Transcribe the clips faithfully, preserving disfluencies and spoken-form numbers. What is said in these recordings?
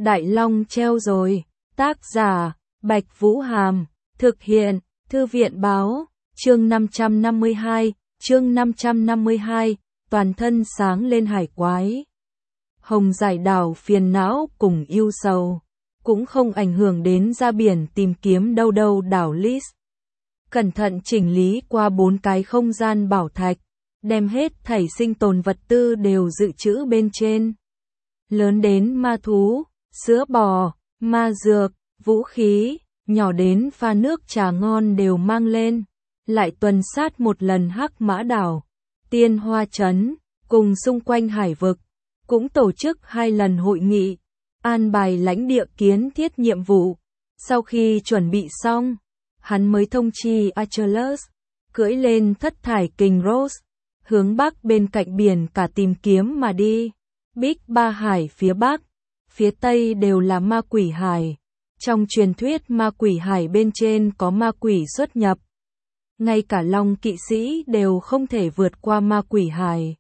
Đại Long treo rồi. Tác giả, Bạch Vũ Hàm. Thực hiện, Thư viện Báo. Chương năm trăm năm mươi hai, chương năm trăm năm mươi hai, toàn thân sáng lên hải quái. Hồng Giải Đảo phiền não cùng yêu sầu, cũng không ảnh hưởng đến ra biển tìm kiếm đâu đâu đảo Lis. Cẩn thận chỉnh lý qua bốn cái không gian bảo thạch, đem hết thảy sinh tồn vật tư đều dự trữ bên trên. Lớn đến ma thú, sữa bò, ma dược, vũ khí, nhỏ đến pha nước trà ngon đều mang lên. Lại tuần sát một lần Hắc Mã Đảo, Tiên Hoa Trấn, cùng xung quanh hải vực, cũng tổ chức hai lần hội nghị, an bài lãnh địa kiến thiết nhiệm vụ. Sau khi chuẩn bị xong, hắn mới thông chi Achilles, cưỡi lên thất thải kình Rose, hướng bắc bên cạnh biển cả tìm kiếm mà đi. Big Ba Hải phía bắc, phía tây đều là ma quỷ hải. Trong truyền thuyết ma quỷ hải bên trên có ma quỷ xuất nhập. Ngay cả Long kỵ sĩ đều không thể vượt qua ma quỷ hải.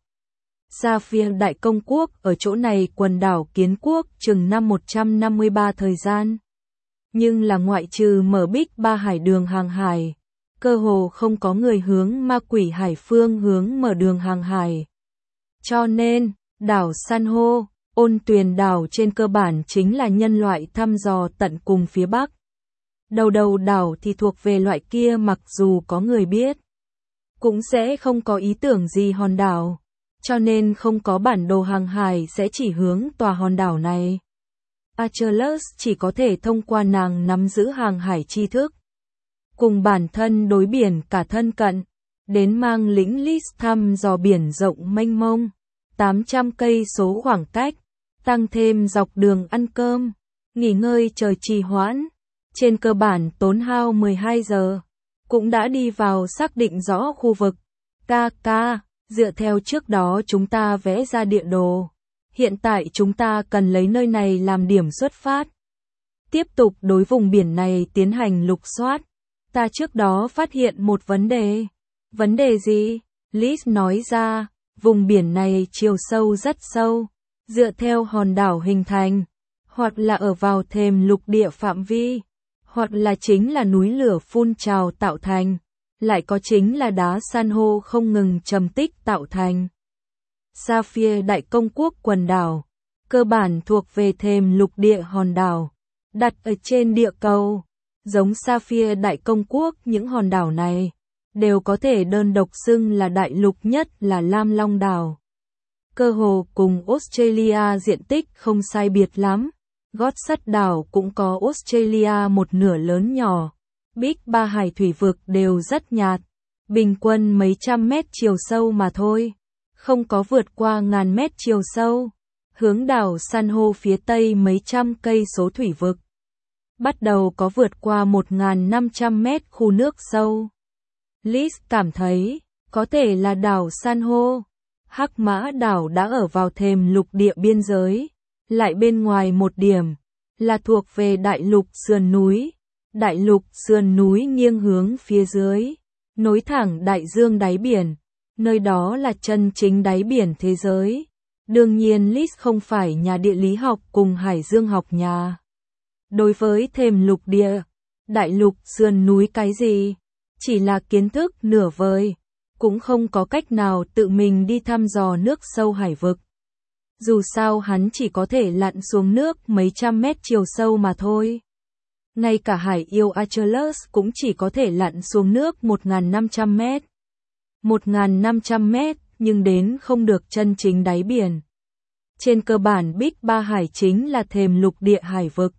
Ra phía Đại Công Quốc ở chỗ này quần đảo kiến quốc chừng năm một trăm năm mươi ba thời gian. Nhưng là ngoại trừ mở Big Ba Hải đường hàng hải, cơ hồ không có người hướng ma quỷ hải phương hướng mở đường hàng hải. Cho nên, đảo San hô, Ôn Tuyền đảo trên cơ bản chính là nhân loại thăm dò tận cùng phía bắc. Đầu đầu đảo thì thuộc về loại kia mặc dù có người biết, cũng sẽ không có ý tưởng gì hòn đảo, cho nên không có bản đồ hàng hải sẽ chỉ hướng tòa hòn đảo này. Achilles chỉ có thể thông qua nàng nắm giữ hàng hải tri thức, cùng bản thân đối biển cả thân cận, đến mang lĩnh Lis thăm dò biển rộng mênh mông, tám trăm cây số khoảng cách, tăng thêm dọc đường ăn cơm, nghỉ ngơi trời trì hoãn. Trên cơ bản tốn hao mười hai giờ, cũng đã đi vào xác định rõ khu vực. Ca ca, dựa theo trước đó chúng ta vẽ ra địa đồ. Hiện tại chúng ta cần lấy nơi này làm điểm xuất phát. Tiếp tục đối vùng biển này tiến hành lục soát. Ta trước đó phát hiện một vấn đề. Vấn đề gì? Liz nói ra, vùng biển này chiều sâu rất sâu. Dựa theo hòn đảo hình thành, hoặc là ở vào thềm lục địa phạm vi, hoặc là chính là núi lửa phun trào tạo thành, lại có chính là đá san hô không ngừng trầm tích tạo thành. Sapphire Đại Công Quốc quần đảo, cơ bản thuộc về thềm lục địa hòn đảo, đặt ở trên địa cầu. Giống Sapphire Đại Công Quốc, những hòn đảo này đều có thể đơn độc xưng là đại lục, nhất là Lam Long đảo. Cơ hồ cùng Australia diện tích không sai biệt lắm. Gót sắt đảo cũng có Australia một nửa lớn nhỏ. Big Ba Hải thủy vực đều rất nhạt, bình quân mấy trăm mét chiều sâu mà thôi, không có vượt qua ngàn mét chiều sâu. Hướng đảo San hô phía tây mấy trăm cây số thủy vực, bắt đầu có vượt qua một nghìn năm trăm mét khu nước sâu. Liz cảm thấy, có thể là đảo San hô. Hắc Mã đảo đã ở vào thềm lục địa biên giới. Lại bên ngoài một điểm, là thuộc về đại lục sườn núi. Đại lục sườn núi nghiêng hướng phía dưới, nối thẳng đại dương đáy biển. Nơi đó là chân chính đáy biển thế giới. Đương nhiên Liz không phải nhà địa lý học cùng hải dương học nhà. Đối với thềm lục địa, đại lục sườn núi cái gì? Chỉ là kiến thức nửa vời, cũng không có cách nào tự mình đi thăm dò nước sâu hải vực. Dù sao hắn chỉ có thể lặn xuống nước mấy trăm mét chiều sâu mà thôi. Ngay cả hải yêu Achilles cũng chỉ có thể lặn xuống nước một nghìn năm trăm mét. một nghìn năm trăm mét, nhưng đến không được chân chính đáy biển. Trên cơ bản Big Ba Hải chính là thềm lục địa hải vực.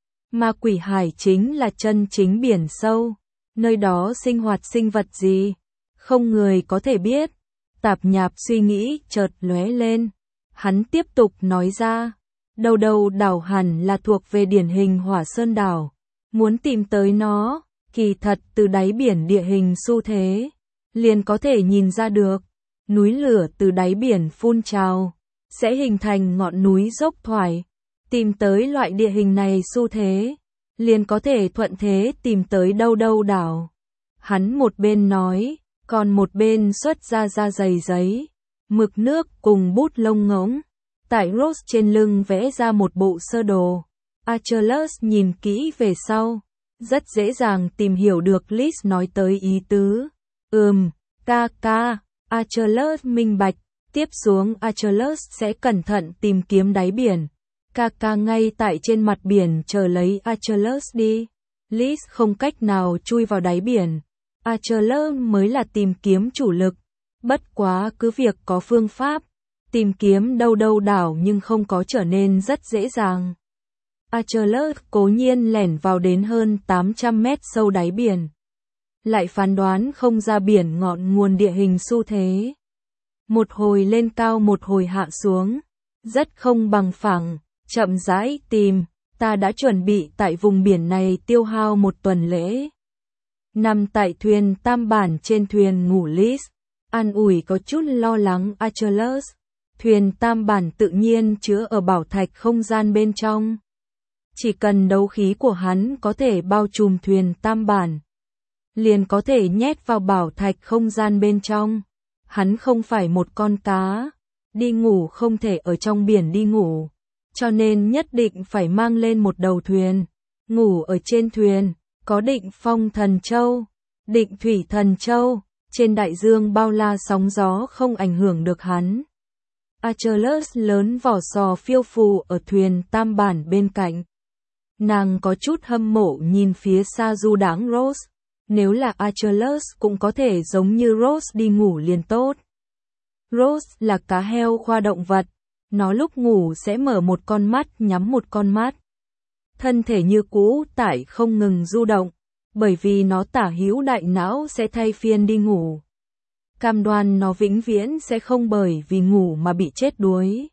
Ma quỷ hải chính là chân chính biển sâu. Nơi đó sinh hoạt sinh vật gì? Không người có thể biết. Tạp nhạp suy nghĩ chợt lóe lên. Hắn tiếp tục nói ra, đầu đầu đảo hẳn là thuộc về điển hình hỏa sơn đảo. Muốn tìm tới nó, kỳ thật từ đáy biển địa hình xu thế, liền có thể nhìn ra được. Núi lửa từ đáy biển phun trào, sẽ hình thành ngọn núi dốc thoải. Tìm tới loại địa hình này xu thế, liền có thể thuận thế tìm tới đâu đâu đảo. Hắn một bên nói, còn một bên xuất ra ra dày giấy, mực nước cùng bút lông ngỗng. Tại Rose trên lưng vẽ ra một bộ sơ đồ, Achilles nhìn kỹ về sau, rất dễ dàng tìm hiểu được Lys nói tới ý tứ. Ừm, ca ca, Achilles minh bạch, tiếp xuống Achilles sẽ cẩn thận tìm kiếm đáy biển. Ca ca ngay tại trên mặt biển chờ lấy Achilles đi. Lys không cách nào chui vào đáy biển. Achilles mới là tìm kiếm chủ lực. Bất quá cứ việc có phương pháp, tìm kiếm đâu đâu đảo nhưng không có trở nên rất dễ dàng. Achilles cố nhiên lẻn vào đến hơn tám trăm mét sâu đáy biển. Lại phán đoán không ra biển ngọn nguồn địa hình xu thế. Một hồi lên cao một hồi hạ xuống. Rất không bằng phẳng, chậm rãi tìm, ta đã chuẩn bị tại vùng biển này tiêu hao một tuần lễ. Nằm tại thuyền tam bản trên thuyền ngủ Lys, an ủi có chút lo lắng Achilles. Thuyền tam bản tự nhiên chứa ở bảo thạch không gian bên trong. Chỉ cần đấu khí của hắn có thể bao trùm thuyền tam bản, liền có thể nhét vào bảo thạch không gian bên trong. Hắn không phải một con cá, đi ngủ không thể ở trong biển đi ngủ, cho nên nhất định phải mang lên một đầu thuyền. Ngủ ở trên thuyền, có định phong thần châu, định thủy thần châu, trên đại dương bao la sóng gió không ảnh hưởng được hắn. Achilles lớn vỏ sò phiêu phù ở thuyền tam bản bên cạnh. Nàng có chút hâm mộ nhìn phía xa du đãng Rose. Nếu là Achilles cũng có thể giống như Rose đi ngủ liền tốt. Rose là cá heo khoa động vật. Nó lúc ngủ sẽ mở một con mắt nhắm một con mắt. Thân thể như cũ tại không ngừng du động. Bởi vì nó tả hữu đại não sẽ thay phiên đi ngủ. Cam đoan nó vĩnh viễn sẽ không bởi vì ngủ mà bị chết đuối.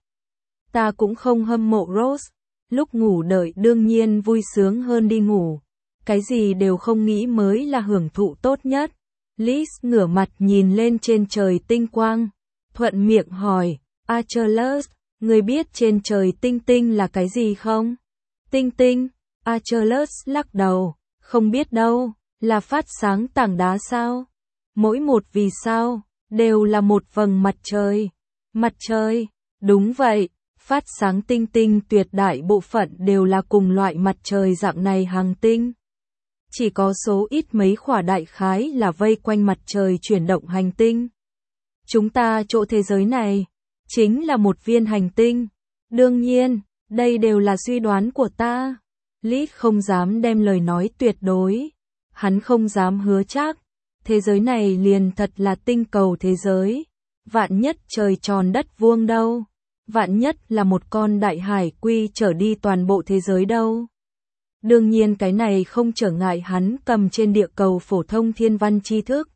Ta cũng không hâm mộ Rose. Lúc ngủ đợi đương nhiên vui sướng hơn đi ngủ. Cái gì đều không nghĩ mới là hưởng thụ tốt nhất. Lys ngửa mặt nhìn lên trên trời tinh quang. Thuận miệng hỏi, Achilles, ngươi biết trên trời tinh tinh là cái gì không? Tinh tinh, Achilles lắc đầu, không biết đâu, là phát sáng tảng đá sao? Mỗi một vì sao, đều là một vầng mặt trời. Mặt trời, đúng vậy, phát sáng tinh tinh tuyệt đại bộ phận đều là cùng loại mặt trời dạng này hành tinh. Chỉ có số ít mấy khỏa đại khái là vây quanh mặt trời chuyển động hành tinh. Chúng ta chỗ thế giới này, chính là một viên hành tinh. Đương nhiên, đây đều là suy đoán của ta. Lys không dám đem lời nói tuyệt đối. Hắn không dám hứa chắc. Thế giới này liền thật là tinh cầu thế giới. Vạn nhất trời tròn đất vuông đâu. Vạn nhất là một con đại hải quy trở đi toàn bộ thế giới đâu. Đương nhiên cái này không trở ngại hắn cầm trên địa cầu phổ thông thiên văn tri thức.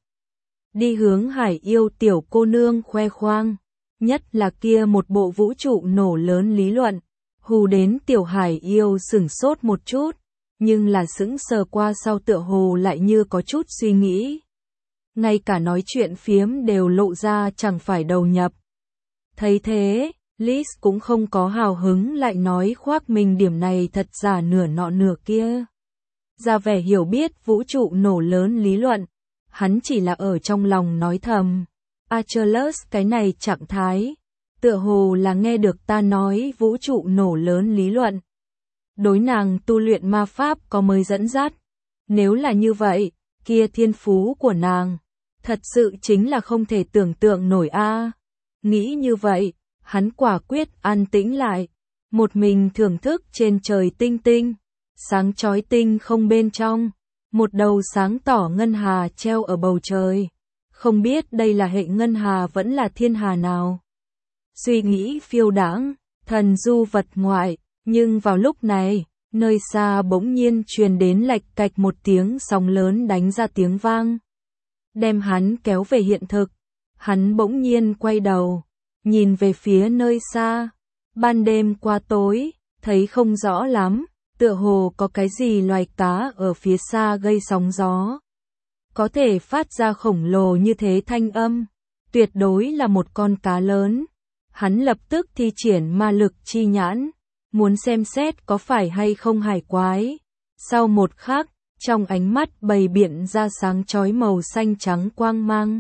Đi hướng hải yêu tiểu cô nương khoe khoang. Nhất là kia một bộ vũ trụ nổ lớn lý luận. Hù đến tiểu hải yêu sửng sốt một chút. Nhưng là sững sờ qua sau tựa hồ lại như có chút suy nghĩ. Ngay cả nói chuyện phiếm đều lộ ra chẳng phải đầu nhập. Thấy thế, Lys cũng không có hào hứng lại nói khoác mình điểm này thật giả nửa nọ nửa kia. Ra vẻ hiểu biết vũ trụ nổ lớn lý luận, hắn chỉ là ở trong lòng nói thầm. Achilles cái này trạng thái, tựa hồ là nghe được ta nói vũ trụ nổ lớn lý luận. Đối nàng tu luyện ma pháp có mới dẫn dắt. Nếu là như vậy, kia thiên phú của nàng, thật sự chính là không thể tưởng tượng nổi a. Nghĩ như vậy, hắn quả quyết an tĩnh lại, một mình thưởng thức trên trời tinh tinh, sáng chói tinh không bên trong, một đầu sáng tỏ ngân hà treo ở bầu trời, không biết đây là hệ ngân hà vẫn là thiên hà nào. Suy nghĩ phiêu đãng, thần du vật ngoại, nhưng vào lúc này, nơi xa bỗng nhiên truyền đến lạch cạch một tiếng sóng lớn đánh ra tiếng vang, đem hắn kéo về hiện thực. Hắn bỗng nhiên quay đầu, nhìn về phía nơi xa, ban đêm qua tối, thấy không rõ lắm, tựa hồ có cái gì loài cá ở phía xa gây sóng gió. Có thể phát ra khổng lồ như thế thanh âm, tuyệt đối là một con cá lớn. Hắn lập tức thi triển ma lực chi nhãn, muốn xem xét có phải hay không hải quái. Sau một khắc, trong ánh mắt bày biện ra sáng chói màu xanh trắng quang mang.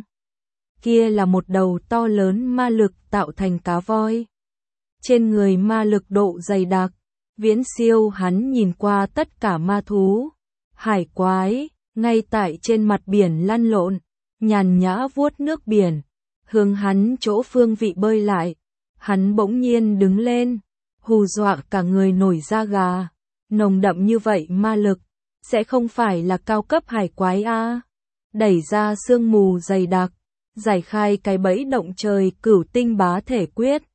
Kia là một đầu to lớn ma lực tạo thành cá voi. Trên người ma lực độ dày đặc, viễn siêu hắn nhìn qua tất cả ma thú. Hải quái, ngay tại trên mặt biển lăn lộn, nhàn nhã vuốt nước biển, hướng hắn chỗ phương vị bơi lại. Hắn bỗng nhiên đứng lên, hù dọa cả người nổi da gà. Nồng đậm như vậy ma lực, sẽ không phải là cao cấp hải quái a? Đẩy ra sương mù dày đặc, giải khai cái bẫy động trời cửu tinh bá thể quyết.